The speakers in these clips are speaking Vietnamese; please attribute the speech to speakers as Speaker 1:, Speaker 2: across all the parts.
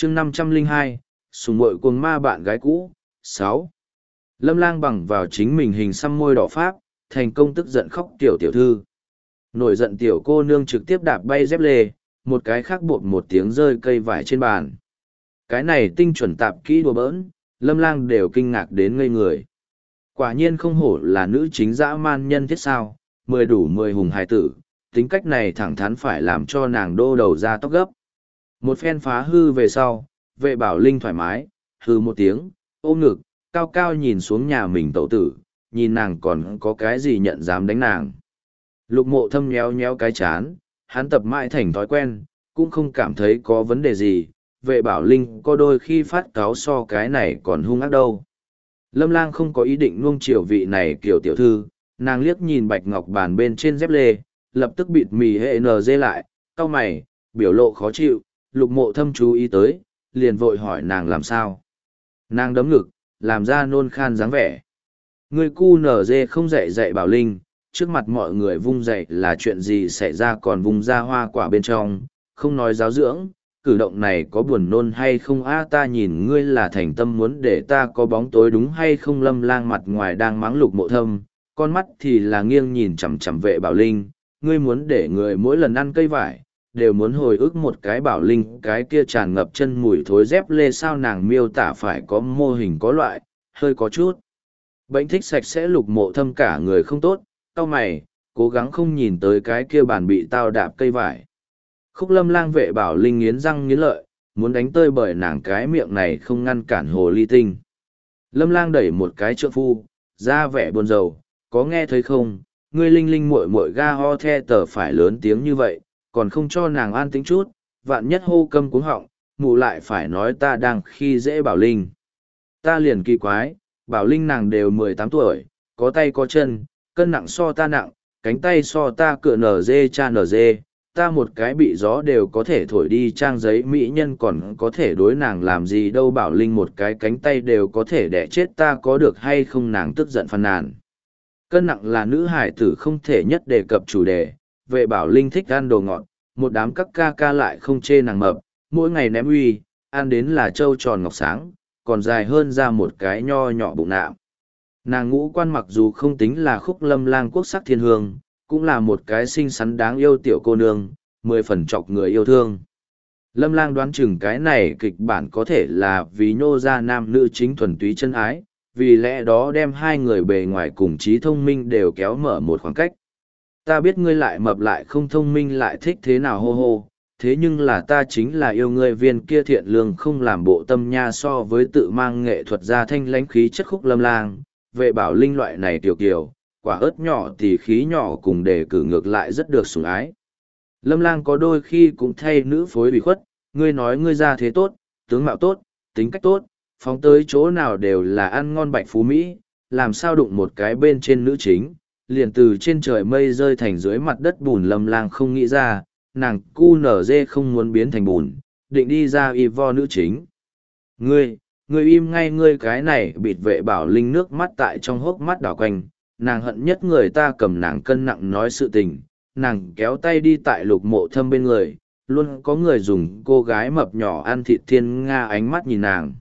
Speaker 1: chương 502, sùng muội cuồng ma bạn gái cũ. 6. Lâm Lang bằng vào chính mình hình xăm môi đỏ pháp, thành công tức giận khóc tiểu tiểu thư. Nổi giận tiểu cô nương trực tiếp đạp bay dép lê, một cái khác bột một tiếng rơi cây vải trên bàn. Cái này tinh chuẩn tạp kỹ đùa bỡn, Lâm Lang đều kinh ngạc đến ngây người. Quả nhiên không hổ là nữ chính dã man nhân thiết sao, 10 đủ 10 hùng hài tử, tính cách này thẳng thắn phải làm cho nàng đô đầu ra tóc gấp. Một phen phá hư về sau, vệ bảo linh thoải mái, hư một tiếng, ôm ngực, cao cao nhìn xuống nhà mình tẩu tử, nhìn nàng còn có cái gì nhận dám đánh nàng. Lục Mộ Thâm nhéo nhéo cái chán, hắn tập mãi thành thói quen, cũng không cảm thấy có vấn đề gì, vệ bảo linh có đôi khi phát cáo so cái này còn hung ác đâu. Lâm Lang không có ý định nuông chiều vị này kiểu tiểu thư, nàng liếc nhìn bạch ngọc bàn bên trên dép lê, lập tức bịt mì hệ nờ dê lại, cau mày, biểu lộ khó chịu, Lục Mộ Thâm chú ý tới, liền vội hỏi nàng làm sao. Nàng đấm ngực, làm ra nôn khan dáng vẻ. Người cu nở dê không dạy bảo linh, trước mặt mọi người vung dạy là chuyện gì xảy ra còn vung ra hoa quả bên trong, không nói giáo dưỡng, cử động này có buồn nôn hay không a ta nhìn ngươi là thành tâm muốn để ta có bóng tối đúng hay không. Lâm Lang mặt ngoài đang mắng Lục Mộ Thâm, con mắt thì là nghiêng nhìn chằm chằm vệ bảo linh, ngươi muốn để người mỗi lần ăn cây vải, đều muốn hồi ức một cái bảo linh cái kia tràn ngập chân mùi thối dép lê sao. Nàng miêu tả phải có mô hình có loại, hơi có chút bệnh thích sạch sẽ. Lục Mộ Thâm cả người không tốt, cau mày, cố gắng không nhìn tới cái kia bàn bị tao đạp cây vải. Khúc Lâm Lang vệ bảo linh nghiến răng nghiến lợi, muốn đánh tơi bởi nàng cái miệng này không ngăn cản hồ ly tinh. Lâm Lang đẩy một cái trượng phu, ra vẻ buồn rầu, có nghe thấy không, ngươi linh linh muội muội ga ho the tờ phải lớn tiếng như vậy, còn không cho nàng an tĩnh chút, vạn nhất hô câm cuống họng, mụ lại phải nói ta đang khi dễ bảo linh. Ta liền kỳ quái, bảo linh nàng đều 18 tuổi, có tay có chân, cân nặng so ta nặng, cánh tay so ta cựa nở dê cha nở dê, ta một cái bị gió đều có thể thổi đi trang giấy mỹ nhân còn có thể đối nàng làm gì đâu. Bảo linh một cái cánh tay đều có thể đẻ chết ta có được hay không. Nàng tức giận phàn nàn. Cân nặng là nữ hải tử không thể nhất đề cập chủ đề, vệ bảo linh thích ăn đồ ngọt, một đám các ca ca lại không chê nàng mập, mỗi ngày ném uy, ăn đến là trâu tròn ngọc sáng, còn dài hơn ra một cái nho nhỏ bụng nạm. Nàng ngũ quan mặc dù không tính là Khúc Lâm Lang quốc sắc thiên hương, cũng là một cái xinh xắn đáng yêu tiểu cô nương, 10 phần chọc người yêu thương. Lâm Lang đoán chừng cái này kịch bản có thể là vì nhô ra nam nữ chính thuần túy chân ái, vì lẽ đó đem hai người bề ngoài cùng trí thông minh đều kéo mở một khoảng cách. Ta biết ngươi lại mập lại không thông minh lại thích thế nào hô hô, thế nhưng là ta chính là yêu ngươi viên kia thiện lương không làm bộ tâm nha. So với tự mang nghệ thuật ra thanh lãnh khí chất Khúc Lâm Lang, vệ bảo linh loại này tiểu kiều, quả ớt nhỏ thì khí nhỏ cùng đề cử ngược lại rất được sủng ái. Lâm Lang có đôi khi cũng thay nữ phối bị khuất, ngươi nói ngươi ra thế tốt, tướng mạo tốt, tính cách tốt, phóng tới chỗ nào đều là ăn ngon bạch phú Mỹ, làm sao đụng một cái bên trên nữ chính, liền từ trên trời mây rơi thành dưới mặt đất bùn. Lâm Lang không nghĩ ra, nàng cu nở dê không muốn biến thành bùn, định đi ra y vo nữ chính. Ngươi im ngay, ngươi cái này bịt. Vệ bảo linh nước mắt tại trong hốc mắt đảo quanh, nàng hận nhất người ta cầm nàng cân nặng nói sự tình. Nàng kéo tay đi tại Lục Mộ Thâm bên người, luôn có người dùng cô gái mập nhỏ ăn thịt thiên nga ánh mắt nhìn nàng.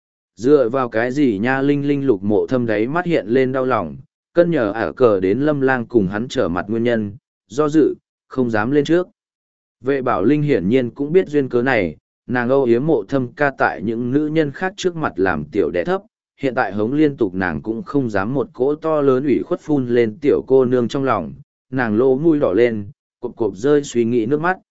Speaker 1: Dựa vào cái gì nha linh linh. Lục Mộ Thâm đáy mắt hiện lên đau lòng, cân nhờ ả cờ đến Lâm Lang cùng hắn trở mặt nguyên nhân, do dự, không dám lên trước. Vệ bảo linh hiển nhiên cũng biết duyên cớ này, nàng âu yếm Mộ Thâm ca tại những nữ nhân khác trước mặt làm tiểu đẻ thấp, hiện tại hống liên tục nàng cũng không dám một cỗ to lớn ủy khuất phun lên tiểu cô nương trong lòng, nàng lỗ mũi đỏ lên, cộp cộp rơi suy nghĩ nước mắt.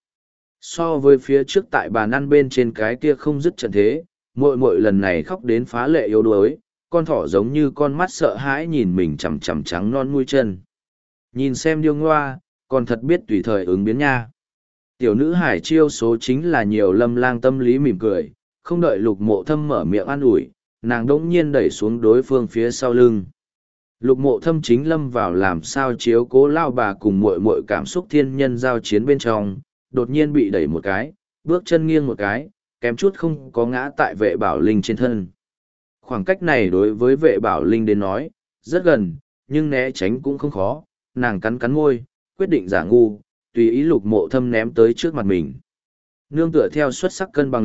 Speaker 1: So với phía trước tại bàn ăn bên trên cái kia không dứt trận thế, muội muội lần này khóc đến phá lệ yếu đuối, con thỏ giống như con mắt sợ hãi nhìn mình chằm chằm trắng non mũi chân. Nhìn xem điêu ngoa, còn thật biết tùy thời ứng biến nha. Tiểu nữ hải chiêu số chính là nhiều. Lâm Lang tâm lý mỉm cười, không đợi Lục Mộ Thâm mở miệng an ủi, nàng đỗng nhiên đẩy xuống đối phương phía sau lưng. Lục Mộ Thâm chính lâm vào làm sao chiếu cố lao bà cùng muội muội cảm xúc thiên nhân giao chiến bên trong, đột nhiên bị đẩy một cái, bước chân nghiêng một cái, kém chút không có ngã tại vệ bảo linh trên thân. Khoảng cách này đối với vệ bảo linh đến nói, rất gần, nhưng né tránh cũng không khó, nàng cắn cắn môi, quyết định giả ngu, tùy ý Lục Mộ Thâm ném tới trước mặt mình. Nương tựa theo xuất sắc cân bằng lực,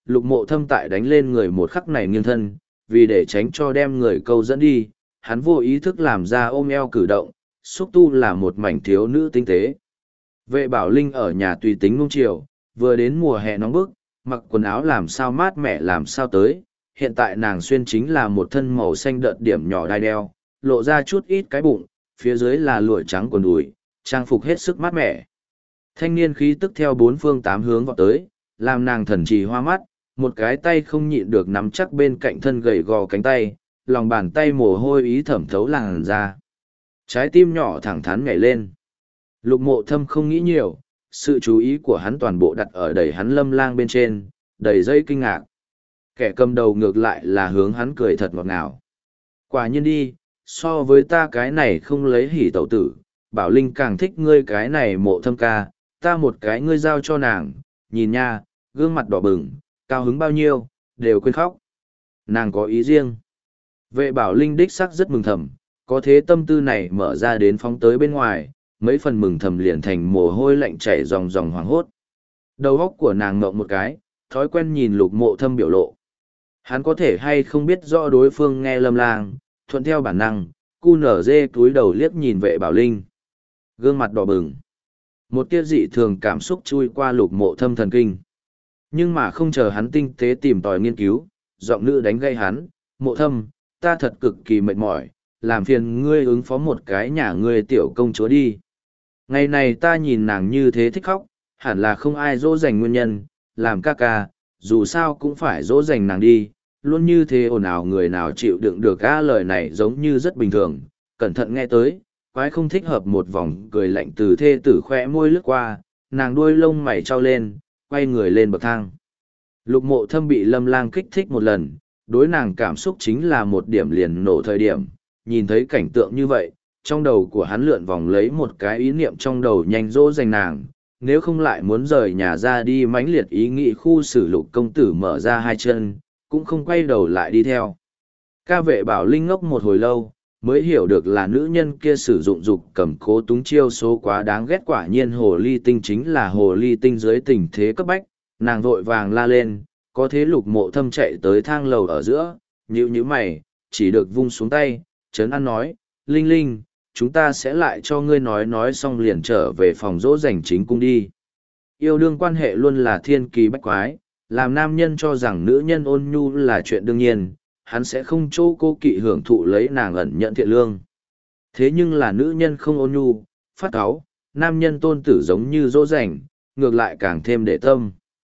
Speaker 1: Lục Mộ Thâm tại đánh lên người một khắc này nghiêng thân, vì để tránh cho đem người câu dẫn đi, hắn vô ý thức làm ra ôm eo cử động, xúc tu là một mảnh thiếu nữ tinh tế. Vệ Bảo Linh ở nhà tùy tính nung chiều, vừa đến mùa hè nóng bức, mặc quần áo làm sao mát mẻ làm sao tới, hiện tại nàng xuyên chính là một thân màu xanh đợt điểm nhỏ đai đeo, lộ ra chút ít cái bụng, phía dưới là lụa trắng quần đùi, trang phục hết sức mát mẻ. Thanh niên khí tức theo bốn phương tám hướng vọt tới, làm nàng thần trì hoa mắt, một cái tay không nhịn được nắm chắc bên cạnh thân gầy gò cánh tay, lòng bàn tay mồ hôi ý thẩm thấu làn ra. Trái tim nhỏ thẳng thắn nhảy lên. Lục Mộ Thâm không nghĩ nhiều, sự chú ý của hắn toàn bộ đặt ở đẩy hắn Lâm Lang bên trên, đầy dây kinh ngạc. Kẻ cầm đầu ngược lại là hướng hắn cười thật ngọt ngào. Quả nhiên đi, so với ta cái này không lấy hỉ tẩu tử, Bảo Linh càng thích ngươi cái này Mộ Thâm ca, ta một cái ngươi giao cho nàng, nhìn nha, gương mặt đỏ bừng, cao hứng bao nhiêu, đều quên khóc. Nàng có ý riêng. Vệ Bảo Linh đích sắc rất mừng thầm, có thế tâm tư này mở ra đến phóng tới bên ngoài, mấy phần mừng thầm liền thành mồ hôi lạnh chảy ròng ròng hoảng hốt. Đầu óc của nàng ngộng một cái, thói quen nhìn Lục Mộ Thâm biểu lộ. Hắn có thể hay không biết rõ đối phương nghe Lâm Lang, thuận theo bản năng, cu nở dê cúi đầu liếc nhìn Vệ Bảo Linh. Gương mặt đỏ bừng. Một tia dị thường cảm xúc chui qua Lục Mộ Thâm thần kinh. Nhưng mà không chờ hắn tinh tế tìm tòi nghiên cứu, giọng nữ đánh gây hắn, Mộ Thâm, ta thật cực kỳ mệt mỏi, làm phiền ngươi ứng phó một cái nhà ngươi tiểu công chúa đi. Ngày này ta nhìn nàng như thế thích khóc, hẳn là không ai dỗ dành nguyên nhân, làm ca ca, dù sao cũng phải dỗ dành nàng đi, luôn như thế ồn ào người nào chịu đựng được á lời này giống như rất bình thường, cẩn thận nghe tới, quái không thích hợp một vòng cười lạnh từ thê tử khoe môi lướt qua, nàng đuôi lông mày trao lên, quay người lên bậc thang. Lục Mộ Thâm bị Lâm Lang kích thích một lần, đối nàng cảm xúc chính là một điểm liền nổ thời điểm, nhìn thấy cảnh tượng như vậy, trong đầu của hắn lượn vòng lấy một cái ý niệm trong đầu nhanh dỗ dành nàng, nếu không lại muốn rời nhà ra đi mãnh liệt ý nghĩ khu xử Lục công tử mở ra hai chân, cũng không quay đầu lại đi theo. Ca Vệ Bảo Linh ngốc một hồi lâu, mới hiểu được là nữ nhân kia sử dụng dục cầm cố túng chiêu số quá đáng ghét, quả nhiên hồ ly tinh chính là hồ ly tinh dưới tình thế cấp bách, nàng vội vàng la lên, có thế Lục Mộ Thâm chạy tới thang lầu ở giữa, nhíu mày, chỉ được vung xuống tay, trấn an nói, Linh Linh, chúng ta sẽ lại cho ngươi nói xong liền trở về phòng dỗ dành chính cung đi. Yêu đương quan hệ luôn là thiên kỳ bách quái, làm nam nhân cho rằng nữ nhân ôn nhu là chuyện đương nhiên, hắn sẽ không chỗ cô kỵ hưởng thụ lấy nàng ẩn nhận thiện lương. Thế nhưng là nữ nhân không ôn nhu, phát cáu, nam nhân tôn tử giống như dỗ dành, ngược lại càng thêm để tâm.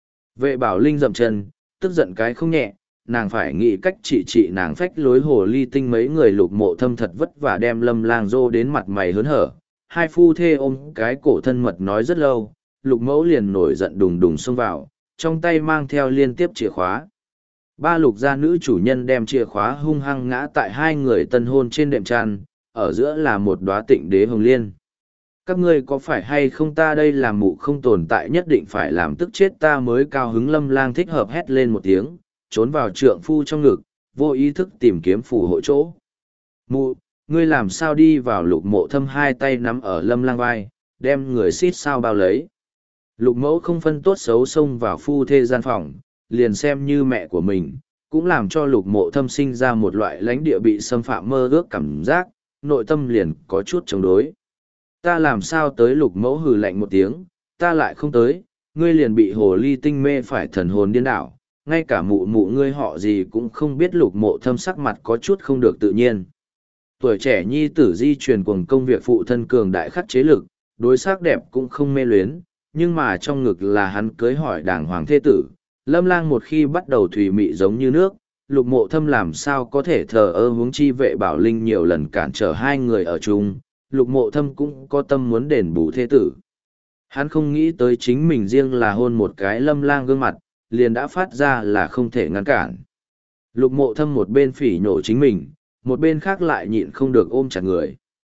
Speaker 1: Vệ Bảo Linh dậm chân, tức giận cái không nhẹ, nàng phải nghĩ cách trị nàng phách lối hồ ly tinh. Mấy người Lục Mộ Thâm thật vất vả đem Lâm Lang dô đến mặt mày hớn hở, hai phu thê ôm cái cổ thân mật nói rất lâu, Lục Mẫu liền nổi giận đùng đùng xông vào, trong tay mang theo liên tiếp chìa khóa. Ba Lục gia nữ chủ nhân đem chìa khóa hung hăng ngã tại hai người tân hôn trên đệm tràn, ở giữa là một đóa tịnh đế hồng liên. Các ngươi có phải hay không, ta đây làm mụ không tồn tại nhất định phải làm tức chết ta mới cao hứng. Lâm Lang thích hợp hét lên một tiếng, trốn vào trượng phu trong ngực, vô ý thức tìm kiếm phù hộ chỗ. Mụ, ngươi làm sao đi vào? Lục Mộ Thâm hai tay nắm ở Lâm Lang vai, đem người xít sao bao lấy. Lục Mẫu không phân tốt xấu xông vào phu thê gian phòng, liền xem như mẹ của mình, cũng làm cho Lục Mộ Thâm sinh ra một loại lãnh địa bị xâm phạm mơ ước cảm giác, nội tâm liền có chút chống đối. Ta làm sao tới? Lục Mẫu hừ lạnh một tiếng, ta lại không tới, ngươi liền bị hồ ly tinh mê phải thần hồn điên đảo, ngay cả mụ ngươi họ gì cũng không biết. Lục Mộ Thâm sắc mặt có chút không được tự nhiên. Tuổi trẻ nhi tử di truyền cuồng công việc phụ thân cường đại khắc chế lực, đối sắc đẹp cũng không mê luyến, nhưng mà trong ngực là hắn cưới hỏi đàng hoàng thê tử. Lâm Lang một khi bắt đầu thùy mị giống như nước, Lục Mộ Thâm làm sao có thể thờ ơ, huống chi Vệ Bảo Linh nhiều lần cản trở hai người ở chung, Lục Mộ Thâm cũng có tâm muốn đền bù thê tử. Hắn không nghĩ tới chính mình riêng là hôn một cái Lâm Lang gương mặt, liền đã phát ra là không thể ngăn cản. Lục Mộ Thâm một bên phỉ nhổ chính mình, một bên khác lại nhịn không được ôm chặt người.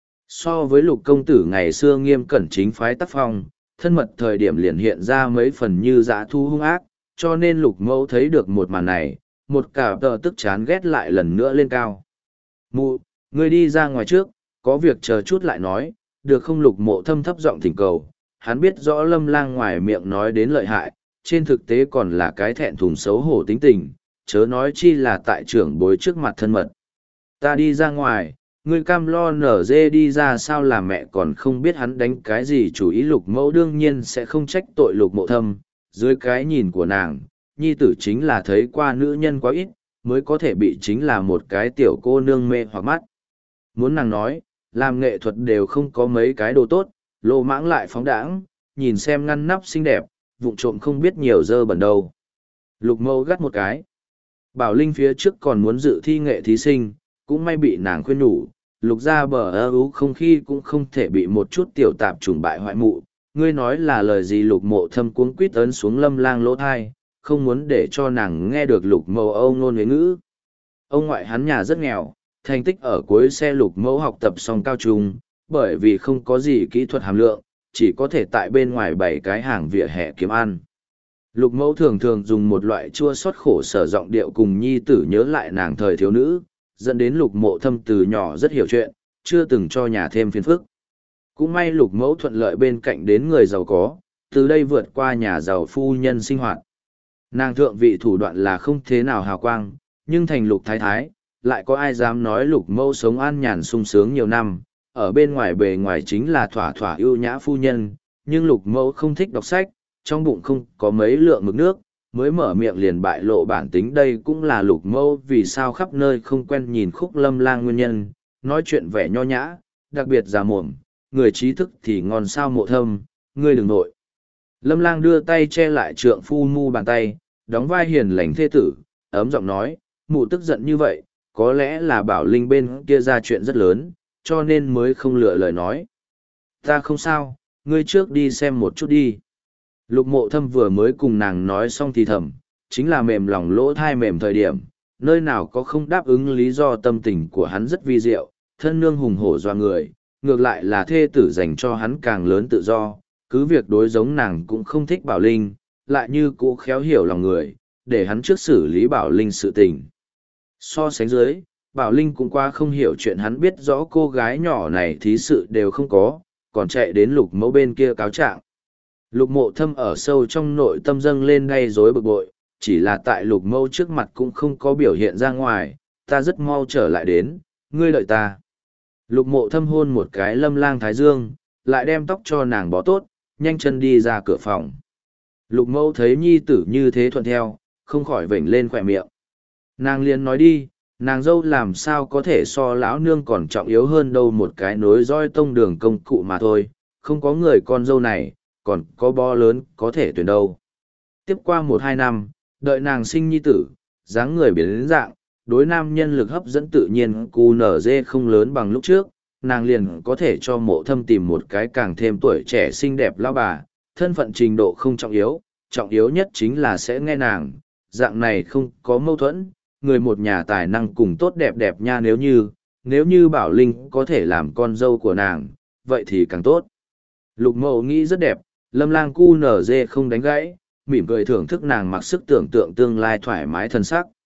Speaker 1: So với Lục công tử ngày xưa nghiêm cẩn chính phái tác phong, thân mật thời điểm liền hiện ra mấy phần như dã thu hung ác, cho nên Lục Mẫu thấy được một màn này, một cả tờ tức chán ghét lại lần nữa lên cao. Mụ, ngươi đi ra ngoài trước, có việc chờ chút lại nói, được không? Lục Mộ Thâm thấp giọng thỉnh cầu, hắn biết rõ Lâm Lang ngoài miệng nói đến lợi hại, trên thực tế còn là cái thẹn thùng xấu hổ tính tình, chớ nói chi là tại trưởng bối trước mặt thân mật. Ta đi ra ngoài, ngươi cam lo nở dê đi ra sao là mẹ còn không biết hắn đánh cái gì chủ ý. Lục mẫu đương nhiên sẽ không trách tội Lục Mộ Thâm, dưới cái nhìn của nàng, nhi tử chính là thấy qua nữ nhân quá ít, mới có thể bị chính là một cái tiểu cô nương mê hoặc mắt. Muốn nàng nói, làm nghệ thuật đều không có mấy cái đồ tốt, lô mãng lại phóng đãng, nhìn xem ngăn nắp xinh đẹp, vụng trộm không biết nhiều dơ bẩn đâu. Lục mâu gắt một cái. Bảo Linh phía trước còn muốn dự thi nghệ thí sinh, cũng may bị nàng khuyên nhủ, lục ra bờ ơ ú không khi cũng không thể bị một chút tiểu tạp trùng bại hoại mụ. Ngươi nói là lời gì? Lục Mộ Thâm cuống quýt ấn xuống Lâm Lang lỗ thai, không muốn để cho nàng nghe được Lục Mẫu âu ngôn huế ngữ. Ông ngoại hắn nhà rất nghèo, thành tích ở cuối xe Lục Mẫu học tập xong cao trung, bởi vì không có gì kỹ thuật hàm lượng, chỉ có thể tại bên ngoài bày cái hàng vỉa hè kiếm ăn. Lục Mẫu thường thường dùng một loại chua xót khổ sở giọng điệu cùng nhi tử nhớ lại nàng thời thiếu nữ, dẫn đến Lục Mộ Thâm từ nhỏ rất hiểu chuyện, chưa từng cho nhà thêm phiền phức. Cũng may Lục Mẫu thuận lợi bên cạnh đến người giàu có, từ đây vượt qua nhà giàu phu nhân sinh hoạt. Nàng thượng vị thủ đoạn là không thế nào hào quang, nhưng thành Lục Thái Thái, lại có ai dám nói Lục Mẫu sống an nhàn sung sướng nhiều năm, ở bên ngoài bề ngoài chính là thỏa thỏa ưu nhã phu nhân, nhưng Lục Mẫu không thích đọc sách, trong bụng không có mấy lượng mực nước, mới mở miệng liền bại lộ bản tính. Đây cũng là Lục Mẫu vì sao khắp nơi không quen nhìn Khúc Lâm Lang nguyên nhân, nói chuyện vẻ nho nhã, đặc biệt già mồm, người trí thức thì ngon sao Mộ Thâm, ngươi đừng nội. Lâm Lang đưa tay che lại trượng phu mu bàn tay, đóng vai hiền lành thê tử, ấm giọng nói, mụ tức giận như vậy, có lẽ là Bảo Linh bên kia ra chuyện rất lớn, cho nên mới không lựa lời nói. Ta không sao, ngươi trước đi xem một chút đi. Lục Mộ Thâm vừa mới cùng nàng nói xong thì thầm, chính là mềm lòng lỗ thai mềm thời điểm, nơi nào có không đáp ứng lý do. Tâm tình của hắn rất vi diệu, thân nương hùng hổ doa người, ngược lại là thê tử dành cho hắn càng lớn tự do, cứ việc đối giống nàng cũng không thích Bảo Linh, lại như cũ khéo hiểu lòng người, để hắn trước xử lý Bảo Linh sự tình. So sánh dưới, Bảo Linh cũng qua không hiểu chuyện, hắn biết rõ cô gái nhỏ này thí sự đều không có, còn chạy đến Lục Mẫu bên kia cáo trạng. Lục Mộ Thâm ở sâu trong nội tâm dâng lên gây rối bực bội, chỉ là tại Lục Mẫu trước mặt cũng không có biểu hiện ra ngoài, ta rất mau trở lại đến, ngươi đợi ta. Lục Mộ Thâm hôn một cái Lâm Lang thái dương, lại đem tóc cho nàng bó tốt, nhanh chân đi ra cửa phòng. Lục Mẫu thấy nhi tử như thế thuận theo, không khỏi vểnh lên khỏe miệng. Nàng liền nói đi, nàng dâu làm sao có thể so lão nương còn trọng yếu hơn đâu, một cái nối roi tông đường công cụ mà thôi, không có người con dâu này, còn có bó lớn có thể tuyển đâu. Tiếp qua 1-2 năm, đợi nàng sinh nhi tử, dáng người biến đến dạng, đối nam nhân lực hấp dẫn tự nhiên QNZ không lớn bằng lúc trước, nàng liền có thể cho Mộ Thâm tìm một cái càng thêm tuổi trẻ xinh đẹp lão bà, thân phận trình độ không trọng yếu nhất chính là sẽ nghe nàng, dạng này không có mâu thuẫn, người một nhà tài năng cùng tốt đẹp đẹp nha. Nếu như Bảo Linh có thể làm con dâu của nàng, vậy thì càng tốt. Lục Mẫu nghĩ rất đẹp, Lâm Lang QNZ không đánh gãy, mỉm cười thưởng thức nàng mặc sức tưởng tượng tương lai thoải mái thân sắc.